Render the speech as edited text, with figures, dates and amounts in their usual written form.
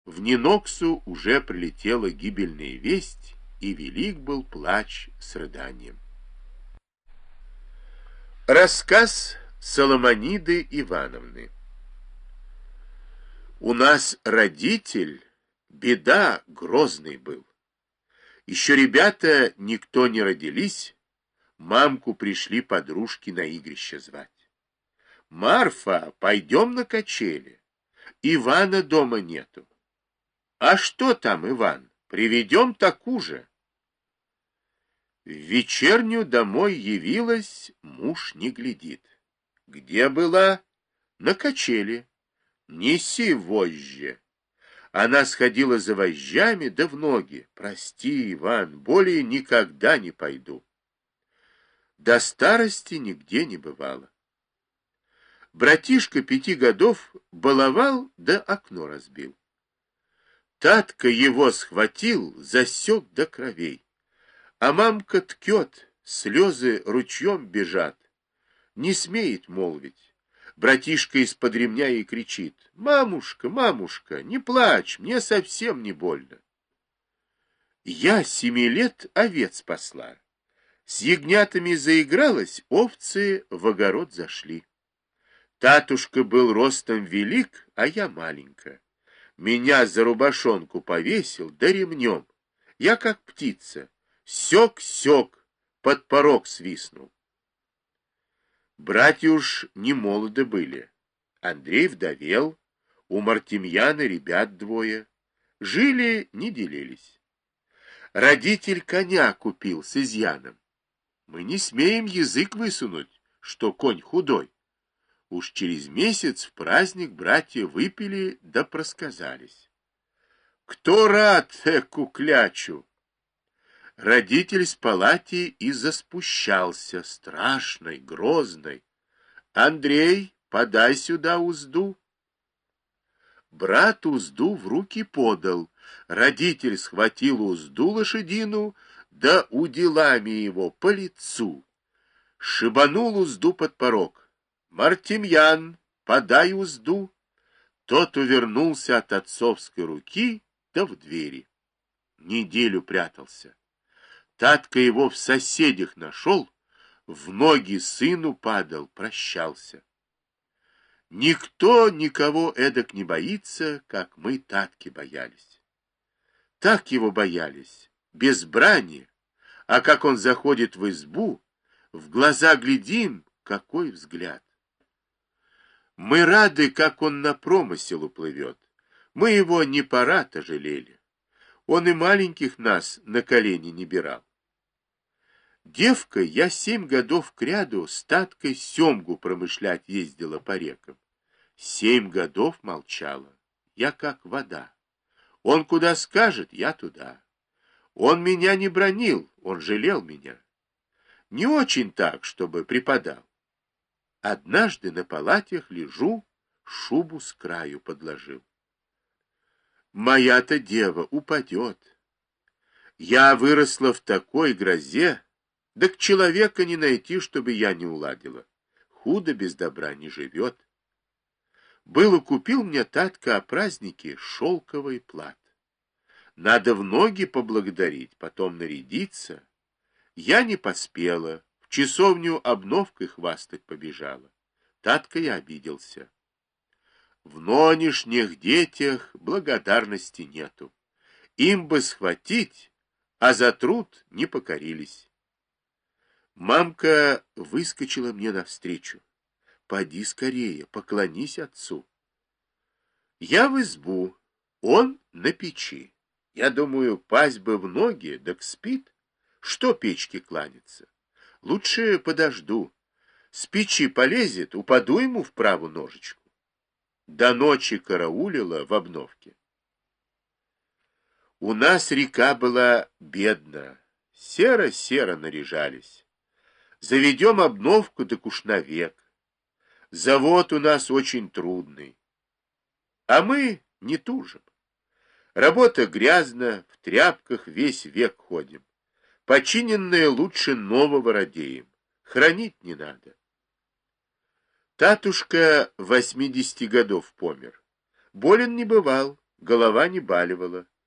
В Ниноксу уже прилетела гибельная весть, и велик был плач с рыданием. Рассказ Соломониды Ивановны. У нас родитель, беда, грозный был. Еще ребята никто не родились, мамку пришли подружки на игрище звать. «Марфа, пойдем на качели. Ивана дома нету». «А что там, Иван? Приведем таку же». В вечерню домой явилась, муж не глядит. Где была? На качели. Неси вожжи. Она сходила за вожжами, да в ноги. Прости, Иван, более никогда не пойду. До старости нигде не бывало. Братишка 5 годов баловал, да окно разбил. Татка его схватил, засек до кровей. А мамка ткет, слезы ручьем бежат. Не смеет молвить. Братишка из-под ремня ей кричит: «Мамушка, мамушка, не плачь, мне совсем не больно». Я 7 лет овец пасла. С ягнятами заигралась, овцы в огород зашли. Татушка был ростом велик, а я маленькая. Меня за рубашонку повесил, да ремнем. Я как птица. Сёк-сёк, под порог свистнул. Братья уж не молоды были. Андрей вдовел, у Мартемьяна ребят 2. Жили, не делились. Родитель коня купил с изъяном. Мы не смеем язык высунуть, что конь худой. Уж через месяц в праздник братья выпили да просказались. Кто рад эку клячу? Родитель с палати и заспущался, страшный, грозный. «Андрей, подай сюда узду». Брат узду в руки подал. Родитель схватил узду лошадину, да уделами его по лицу. Шибанул узду под порог. «Мартемьян, подай узду». Тот увернулся от отцовской руки, да в двери. Неделю прятался. Татка его в соседях нашел, в ноги сыну падал, прощался. Никто никого эдак не боится, как мы Татки боялись. Так его боялись, без брани, а как он заходит в избу, в глаза глядим, какой взгляд. Мы рады, как он на промысел уплывет. Мы его не пора-то жалели. Он и маленьких нас на колени не бирал. Девкой я 7 годов кряду с Таткой семгу промышлять ездила по рекам. 7 годов молчала. Я как вода. Он куда скажет, я туда. Он меня не бранил, он жалел меня. Не очень так, чтобы преподал. Однажды на палатях лежу, шубу с краю подложил. Моя-то дева упадет. Я выросла в такой грозе, да к человека не найти, чтобы я не уладила. Худо без добра не живет. Было купил мне Татка о празднике шелковый плат. Надо в ноги поблагодарить, потом нарядиться. Я не поспела, в часовню обновкой хвастать побежала. Татка я обиделся. В нонешних детях благодарности нету. Им бы схватить, а за труд не покорились. Мамка выскочила мне навстречу. Поди скорее, поклонись отцу. Я в избу, он на печи. Я думаю, пасть бы в ноги, так спит. Что печке кланяться? Лучше подожду. С печи полезет, упаду ему в правую ножечку. До ночи караулила в обновке. У нас река была бедна, серо-серо наряжались. Заведем обновку, так уж навек. Завод у нас очень трудный. А мы не тужим. Работа грязна, в тряпках весь век ходим. Починенное лучше нового радеем. Хранить не надо. Татушка 80 годов помер. Болен не бывал, голова не баливала.